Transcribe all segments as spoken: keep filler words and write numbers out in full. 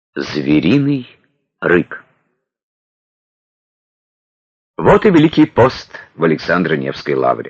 Звериный рык. Вот и Великий пост в Александро-Невской лавре.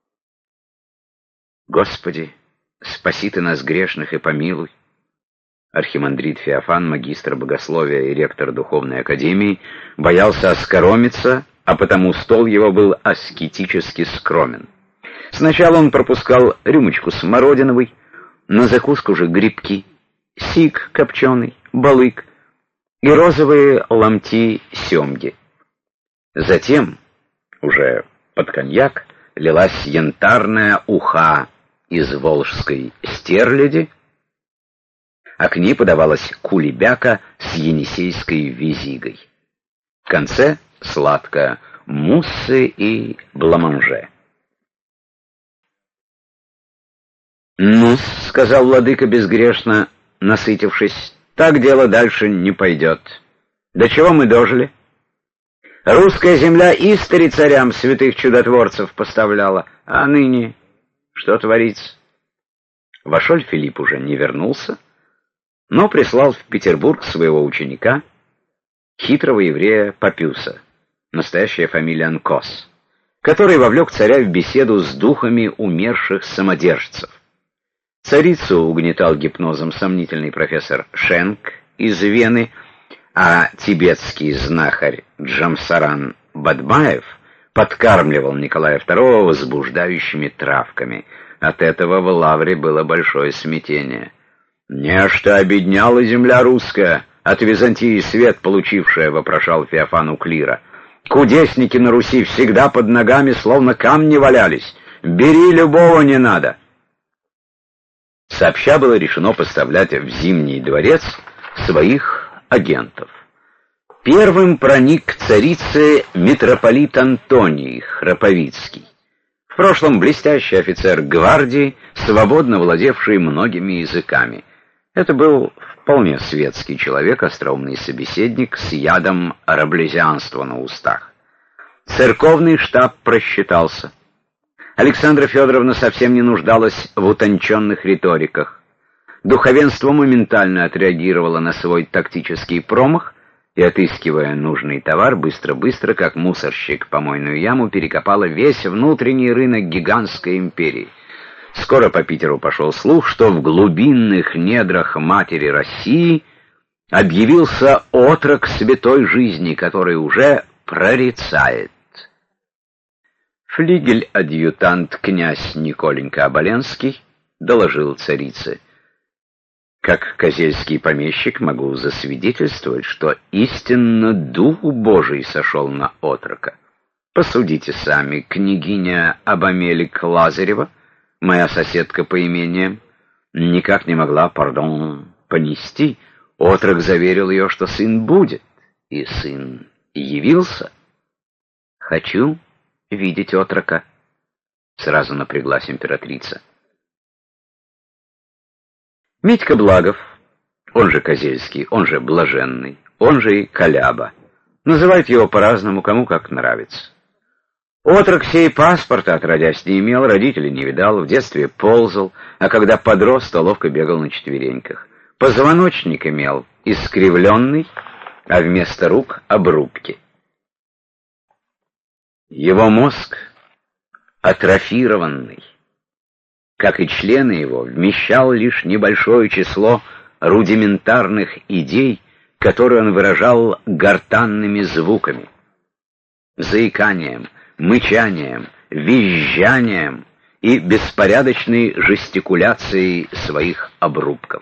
Господи, спаси Ты нас, грешных, и помилуй. Архимандрит Феофан, магистр богословия и ректор духовной академии, боялся оскоромиться, а потому стол его был аскетически скромен. Сначала он пропускал рюмочку смородиновой, на закуску же грибки, сик копченый, балык и розовые ломти семги. Затем, уже под коньяк, лилась янтарная уха из волжской стерляди, а к ней подавалась кулебяка с енисейской визигой. В конце сладкое муссы и бламанже. «Ну, — сказал владыка безгрешно, насытившись, — так дело дальше не пойдет. До чего мы дожили? Русская земля истори царям святых чудотворцев поставляла, а ныне что творится?» Вошель Филипп уже не вернулся, но прислал в Петербург своего ученика, хитрого еврея Папюса, настоящая фамилия Анкос, который вовлек царя в беседу с духами умерших самодержцев. Царицу угнетал гипнозом сомнительный профессор Шенк из Вены, а тибетский знахарь Джамсаран Бадбаев подкармливал Николая второго возбуждающими травками. От этого в лавре было большое смятение. «Нечто обедняла земля русская, от Византии свет получившая», — вопрошал Феофан у клира. «Кудесники на Руси всегда под ногами, словно камни валялись. Бери любого, не надо». Сообща было решено поставлять в Зимний дворец своих агентов. Первым проник к царице митрополит Антоний Храповицкий, в прошлом блестящий офицер гвардии, свободно владевший многими языками. Это был вполне светский человек, остроумный собеседник с ядом раблезианства на устах. Церковный штаб просчитался. Александра Федоровна совсем не нуждалась в утонченных риториках. Духовенство моментально отреагировало на свой тактический промах и, отыскивая нужный товар, быстро-быстро, как мусорщик помойную яму, перекопало весь внутренний рынок гигантской империи. Скоро по Питеру пошел слух, что в глубинных недрах матери России объявился отрок святой жизни, который уже прорицает. Флигель-адъютант князь Николенька Оболенский доложил царице: «Как козельский помещик могу засвидетельствовать, что истинно Дух Божий сошел на отрока. Посудите сами, княгиня Абамелик Лазарева, моя соседка по имениям, никак не могла, пардон, понести. Отрок заверил ее, что сын будет, и сын явился. Хочу видеть отрока», — сразу напряглась императрица. Митька Благов, он же Козельский, он же Блаженный, он же и Коляба, называют его по-разному, кому как нравится. Отрок сей паспорта отродясь не имел, родителей не видал, в детстве ползал, а когда подрос, то ловко бегал на четвереньках. Позвоночник имел искривленный, а вместо рук — обрубки. Его мозг атрофированный, как и члены его, вмещал лишь небольшое число рудиментарных идей, которые он выражал гортанными звуками, заиканием, мычанием, визжанием и беспорядочной жестикуляцией своих обрубков.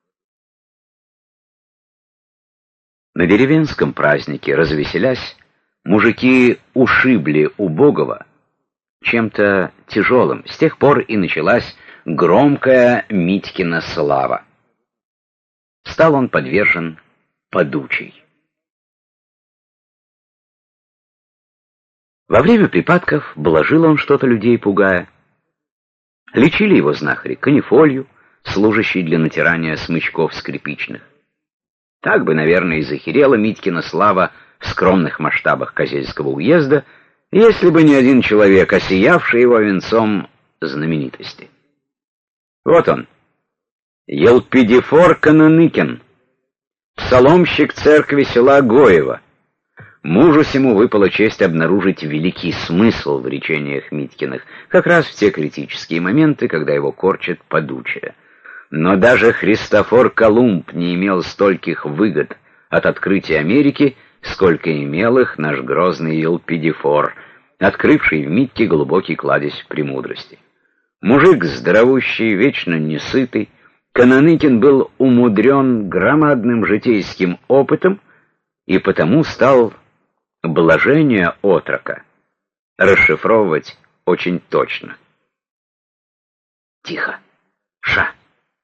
На деревенском празднике, развеселясь, мужики ушибли убогого чем-то тяжелым. С тех пор и началась громкая Митькина слава. Стал он подвержен подучей. Во время припадков блажил он что-то людей, пугая. Лечили его знахари канифолью, служащей для натирания смычков скрипичных. Так бы, наверное, и захерела Митькина слава в скромных масштабах Козельского уезда, если бы не один человек, осиявший его венцом знаменитости. Вот он, Елпидифор Кананыкин, псаломщик церкви села Гоева. Мужу сему выпала честь обнаружить великий смысл в речениях Митькиных, как раз в те критические моменты, когда его корчит подучие. Но даже Христофор Колумб не имел стольких выгод от открытия Америки, сколько имел их наш грозный Елпидифор, открывший в Митьке глубокий кладезь премудрости. Мужик здоровущий, вечно несытый, Кананыкин был умудрен громадным житейским опытом и потому стал блажение отрока расшифровывать очень точно. Тихо. Ша.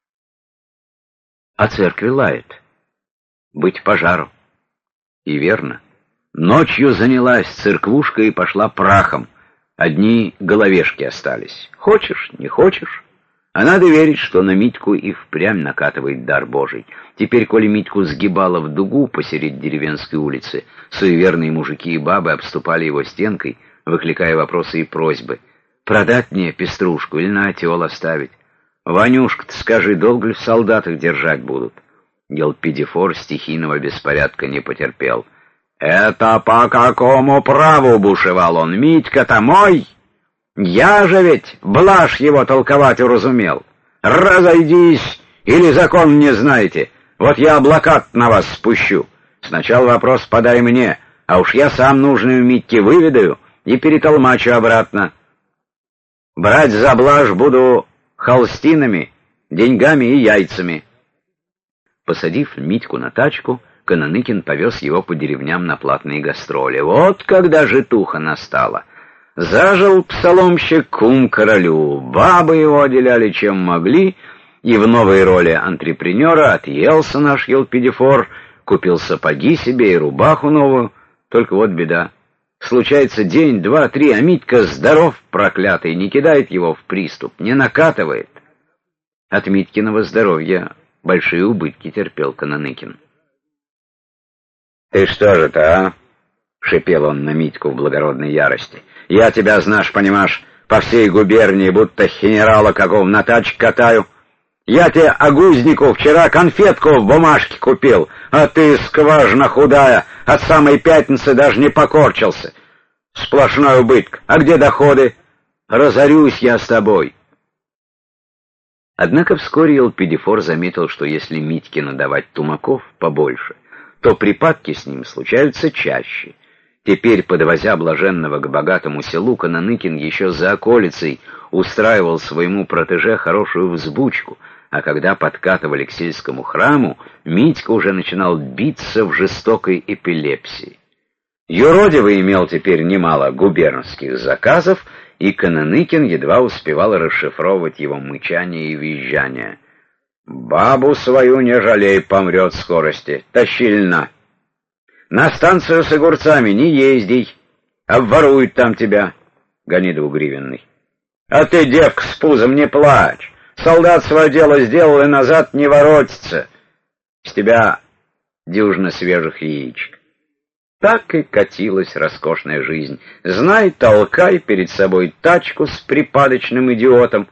А церкви лает. Быть пожару. И верно. Ночью занялась церквушка и пошла прахом. Одни головешки остались. Хочешь, не хочешь. А надо верить, что на Митьку и впрямь накатывает дар Божий. Теперь, коли Митьку сгибало в дугу посередине деревенской улицы, суеверные мужики и бабы обступали его стенкой, выкликая вопросы и просьбы. Продать мне пеструшку или на отел оставить? Ванюшка-то, скажи, долго ли в солдатах держать будут? Елпидифор стихийного беспорядка не потерпел. «Это по какому праву?» — бушевал он. «Митька-то мой! Я же ведь блажь его толковать уразумел. Разойдись, или закон не знаете. Вот я блокад на вас спущу. Сначала вопрос подай мне, а уж я сам нужную Митьке выведаю и перетолмачу обратно. Брать за блажь буду холстинами, деньгами и яйцами». Посадив Митьку на тачку, Кананыкин повез его по деревням на платные гастроли. Вот когда житуха настала. Зажил псаломщик кум королю, бабы его отделяли чем могли, и в новой роли антрепренера отъелся наш Елпидифор, купил сапоги себе и рубаху новую. Только вот беда. Случается день, два, три, а Митька здоров, проклятый, не кидает его в приступ, не накатывает. От Митькиного здоровья большие убытки терпел Кананыкин. «Ты что же-то, а?» — шипел он на Митьку в благородной ярости. «Я тебя, знаешь, понимаешь, по всей губернии будто генерала какого на тачке катаю. Я тебе огузнику вчера конфетку в бумажке купил, а ты, скважина худая, от самой пятницы даже не покорчился. Сплошной убыток. А где доходы? Разорюсь я с тобой». Однако вскоре Елпидифор заметил, что если Митькину давать тумаков побольше, то припадки с ним случаются чаще. Теперь, подвозя блаженного к богатому селу, Кананыкин еще за околицей устраивал своему протеже хорошую взбучку, а когда подкатывали к сельскому храму, Митька уже начинал биться в жестокой эпилепсии. Юродивый имел теперь немало губернских заказов, и Кананыкин едва успевал расшифровывать его мычание и визжание. «Бабу свою не жалей, помрет в скорости. Тащи льна. На станцию с огурцами не езди, обворуют там тебя», — гони двугривенный. «А ты, девка с пузом, не плачь. Солдат свое дело сделал и назад не воротится. С тебя дюжина свежих яичек». Так и катилась роскошная жизнь. Знай, толкай перед собой тачку с припадочным идиотом.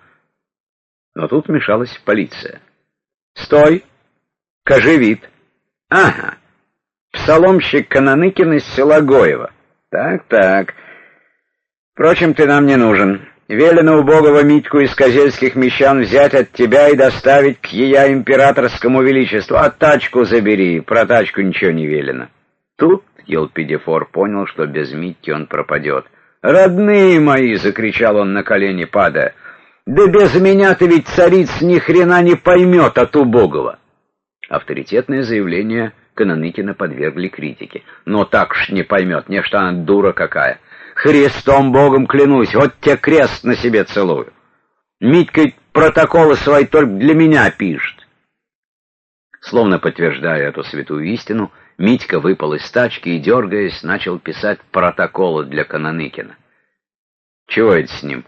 Но тут вмешалась полиция. «Стой! Кажи вид!» «Ага, псаломщик Кананыкин из села Гоева. Так-так. Впрочем, ты нам не нужен. Велено убогого Митьку из козельских мещан взять от тебя и доставить к ея императорскому величеству. А тачку забери, про тачку ничего не велено». Тут Елпидифор понял, что без Митьки он пропадет. «Родные мои!» — закричал он на колени, падая. «Да без меня ты ведь, цариц, ни хрена не поймет от убогого!» Авторитетное заявление Кананыкина подвергли критике. «Но так ж не поймет, не что она дура какая! Христом Богом клянусь, вот те крест на себе целую! Митька протоколы свои только для меня пишет!» Словно подтверждая эту святую истину, Митька выпал из тачки и, дергаясь, начал писать протоколы для Кананыкина. «Чего это с ним?»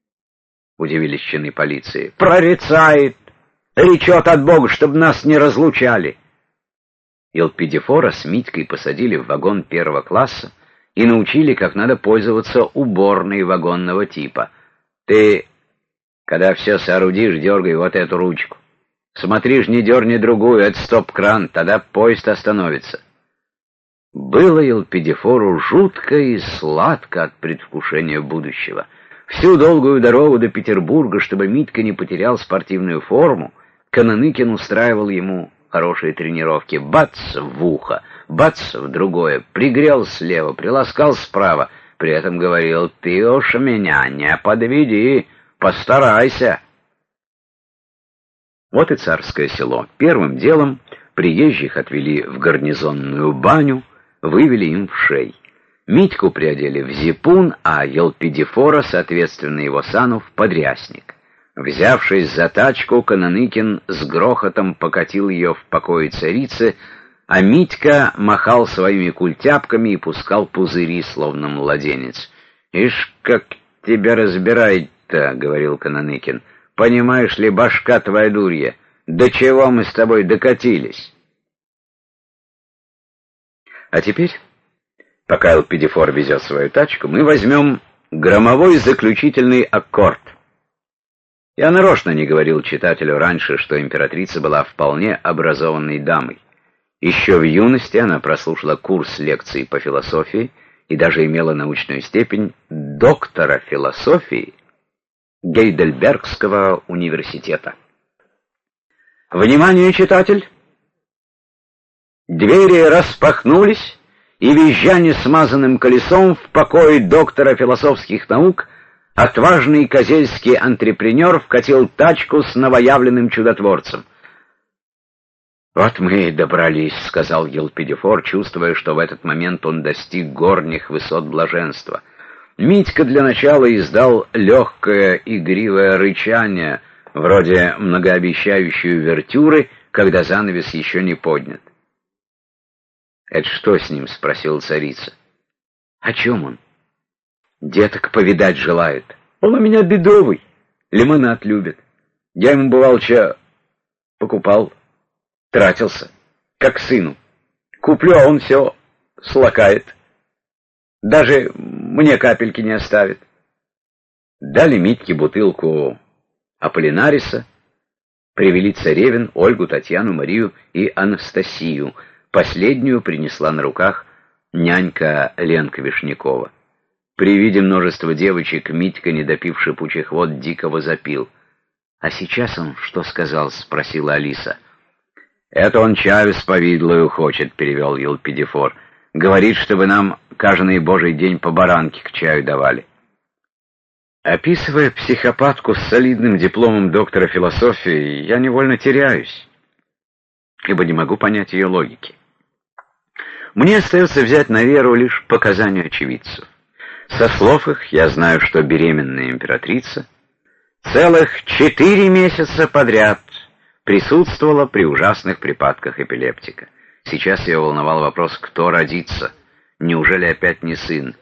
— удивились чины полиции. «Прорицает! Речет от Бога, чтобы нас не разлучали!» Елпидифора с Митькой посадили в вагон первого класса и научили, как надо пользоваться уборной вагонного типа. «Ты, когда все соорудишь, дергай вот эту ручку. Смотри ж, не дерни другую, это стоп-кран, тогда поезд остановится». Было Елпидифору жутко и сладко от предвкушения будущего. Всю долгую дорогу до Петербурга, чтобы Митька не потерял спортивную форму, Кананыкин устраивал ему хорошие тренировки. Бац в ухо, бац в другое, пригрел слева, приласкал справа. При этом говорил: «Ты уж меня не подведи, постарайся». Вот и Царское Село. Первым делом приезжих отвели в гарнизонную баню, вывели им в шей. Митьку приодели в зипун, а Елпидифора, соответственно его сану, в подрясник. Взявшись за тачку, Кананыкин с грохотом покатил ее в покое царицы, а Митька махал своими культяпками и пускал пузыри, словно младенец. «Ишь, как тебя разбирает-то», — говорил Кананыкин. «Понимаешь ли, башка твоя дурья, до чего мы с тобой докатились?» А теперь, пока Елпидифор везет свою тачку, мы возьмем громовой заключительный аккорд. Я нарочно не говорил читателю раньше, что императрица была вполне образованной дамой. Еще в юности она прослушала курс лекций по философии и даже имела научную степень доктора философии Гейдельбергского университета. Внимание, читатель! Двери распахнулись, и, визжа несмазанным колесом, в покое доктора философских наук отважный козельский антрепренер вкатил тачку с новоявленным чудотворцем. «Вот мы и добрались», — сказал Елпидифор, чувствуя, что в этот момент он достиг горних высот блаженства. Митька для начала издал легкое игривое рычание, вроде многообещающей увертюры, когда занавес еще не поднят. «Это что с ним?» — спросила царица. «О чем он?» «Деток повидать желает. Он у меня бедовый, лимонад любит. Я ему, бывалча, покупал, тратился, как сыну. Куплю, а он все слакает. Даже мне капельки не оставит». Дали Митьке бутылку Аполлинариса, привели царевин, Ольгу, Татьяну, Марию и Анастасию. Последнюю принесла на руках нянька Ленка Вишнякова. При виде множества девочек Митька, не допив шипучих вод, дико возопил. «А сейчас он что сказал?» — спросила Алиса. «Это он чаю с повидлою хочет», — перевел Елпидифор. «Говорит, чтобы нам каждый божий день по баранке к чаю давали». Описывая психопатку с солидным дипломом доктора философии, я невольно теряюсь, ибо не могу понять ее логики. Мне остается взять на веру лишь показания очевидцев. Со слов их я знаю, что беременная императрица целых четыре месяца подряд присутствовала при ужасных припадках эпилептика. Сейчас ее волновал вопрос, кто родится. Неужели опять не сын?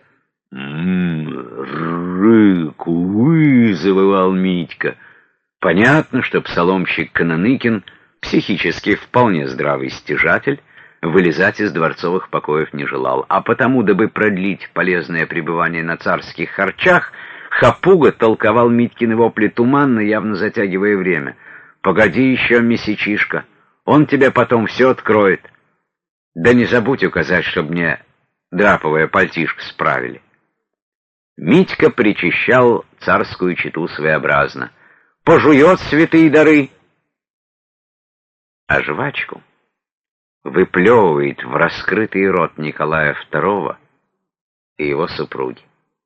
«М-м-рык, уй!» — завывал Митька. Понятно, что псаломщик Кананыкин, психически вполне здравый стяжатель, вылезать из дворцовых покоев не желал, а потому, дабы продлить полезное пребывание на царских харчах, Хапуга толковал Митькины вопли туманно, явно затягивая время. «Погоди еще, месячишка, он тебе потом все откроет. Да не забудь указать, чтобы мне драповое пальтишко справили». Митька причащал царскую чету своеобразно. Пожует святые дары, а жвачку выплевывает в раскрытый рот Николая второго и его супруги.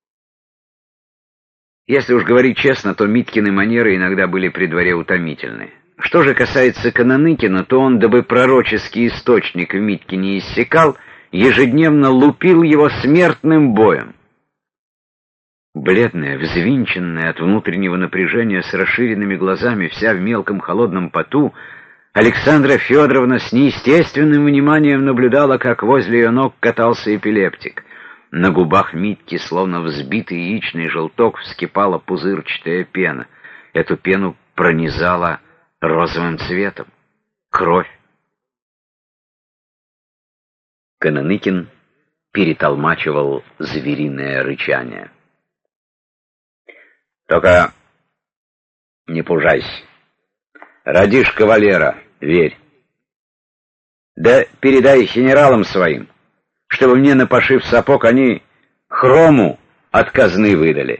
Если уж говорить честно, то Миткины манеры иногда были при дворе утомительны. Что же касается Кананыкина, то он, дабы пророческий источник в Митьке не иссякал, ежедневно лупил его смертным боем. Бледная, взвинченная от внутреннего напряжения, с расширенными глазами, вся в мелком холодном поту, Александра Федоровна с неестественным вниманием наблюдала, как возле ее ног катался эпилептик. На губах Митьки, словно взбитый яичный желток, вскипала пузырчатая пена. Эту пену пронизала розовым цветом. Кровь. Кананыкин перетолмачивал звериное рычание. «Только не пужайся. Родишь кавалера, верь. Да передай генералам своим, чтобы мне на пошив сапог они хрому от казны выдали.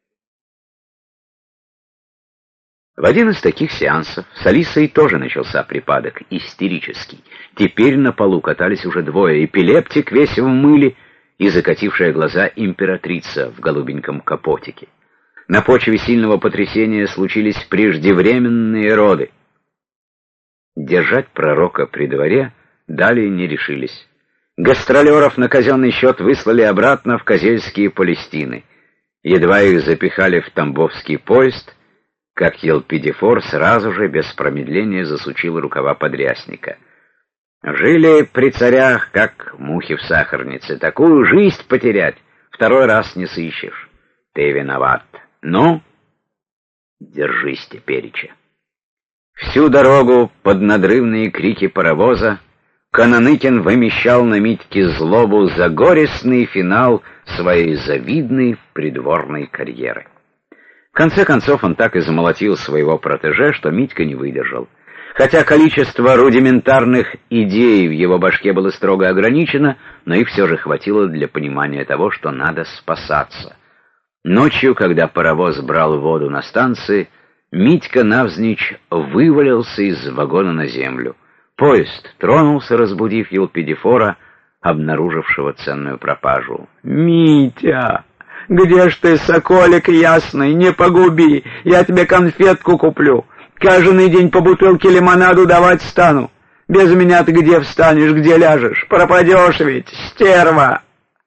В один из таких сеансов с Алисой тоже начался припадок, истерический. Теперь на полу катались уже двое: эпилептик весь в мыле и закатившая глаза императрица в голубеньком капотике. На почве сильного потрясения случились преждевременные роды. Держать пророка при дворе далее не решились. Гастролеров на казенный счет выслали обратно в Козельские Палестины. Едва их запихали в Тамбовский поезд, как Елпидифор сразу же, без промедления, засучил рукава подрясника. Жили при царях, как мухи в сахарнице. Такую жизнь потерять второй раз не сыщешь. Ты виноват. Ну, держись тепереча. Всю дорогу под надрывные крики паровоза Кананыкин вымещал на Митьке злобу за горестный финал своей завидной придворной карьеры. В конце концов он так и замолотил своего протеже, что Митька не выдержал. Хотя количество рудиментарных идей в его башке было строго ограничено, но их все же хватило для понимания того, что надо спасаться. Ночью, когда паровоз брал воду на станции, Митька навзничь вывалился из вагона на землю. Поезд тронулся, разбудив Елпидифора, обнаружившего ценную пропажу. «Митя! Где ж ты, соколик ясный, не погуби, я тебе конфетку куплю. Каждый день по бутылке лимонаду давать стану. Без меня ты где встанешь, где ляжешь? Пропадешь ведь, стерва!»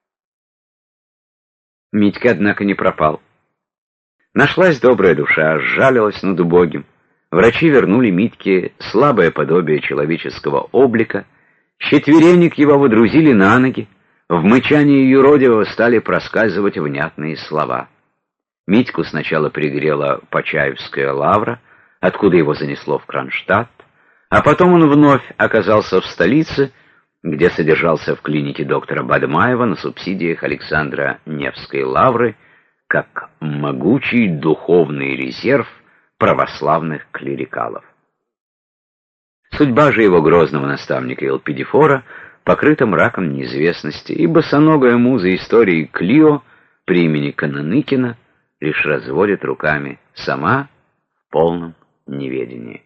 Митька, однако, не пропал. Нашлась добрая душа, сжалилась над убогим. Врачи вернули Митьке слабое подобие человеческого облика, четверенник его водрузили на ноги, в мычании юродивого стали проскальзывать внятные слова. Митьку сначала пригрела Почаевская лавра, откуда его занесло в Кронштадт, а потом он вновь оказался в столице, где содержался в клинике доктора Бадмаева на субсидиях Александра Невской лавры, как могучий духовный резерв православных клерикалов. Судьба же его грозного наставника Елпидифора покрыта мраком неизвестности, и босоногая муза истории Клио при имени Кананыкина лишь разводит руками, сама в полном неведении.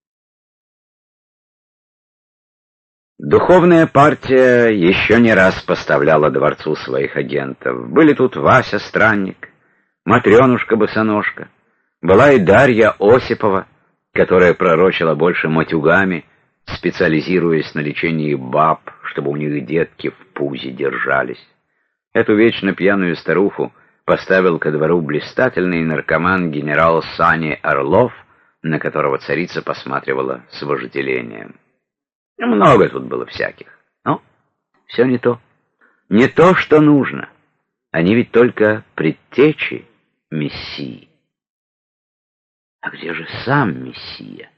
Духовная партия еще не раз поставляла дворцу своих агентов. Были тут Вася Странник, Матренушка-босоножка, была и Дарья Осипова, которая пророчила больше матюгами, специализируясь на лечении баб, чтобы у них детки в пузе держались. Эту вечно пьяную старуху поставил ко двору блистательный наркоман генерал Сани Орлов, на которого царица посматривала с вожделением. Много тут было всяких, но все не то. Не то, что нужно. Они ведь только предтечи Мессии. А где же сам Мессия?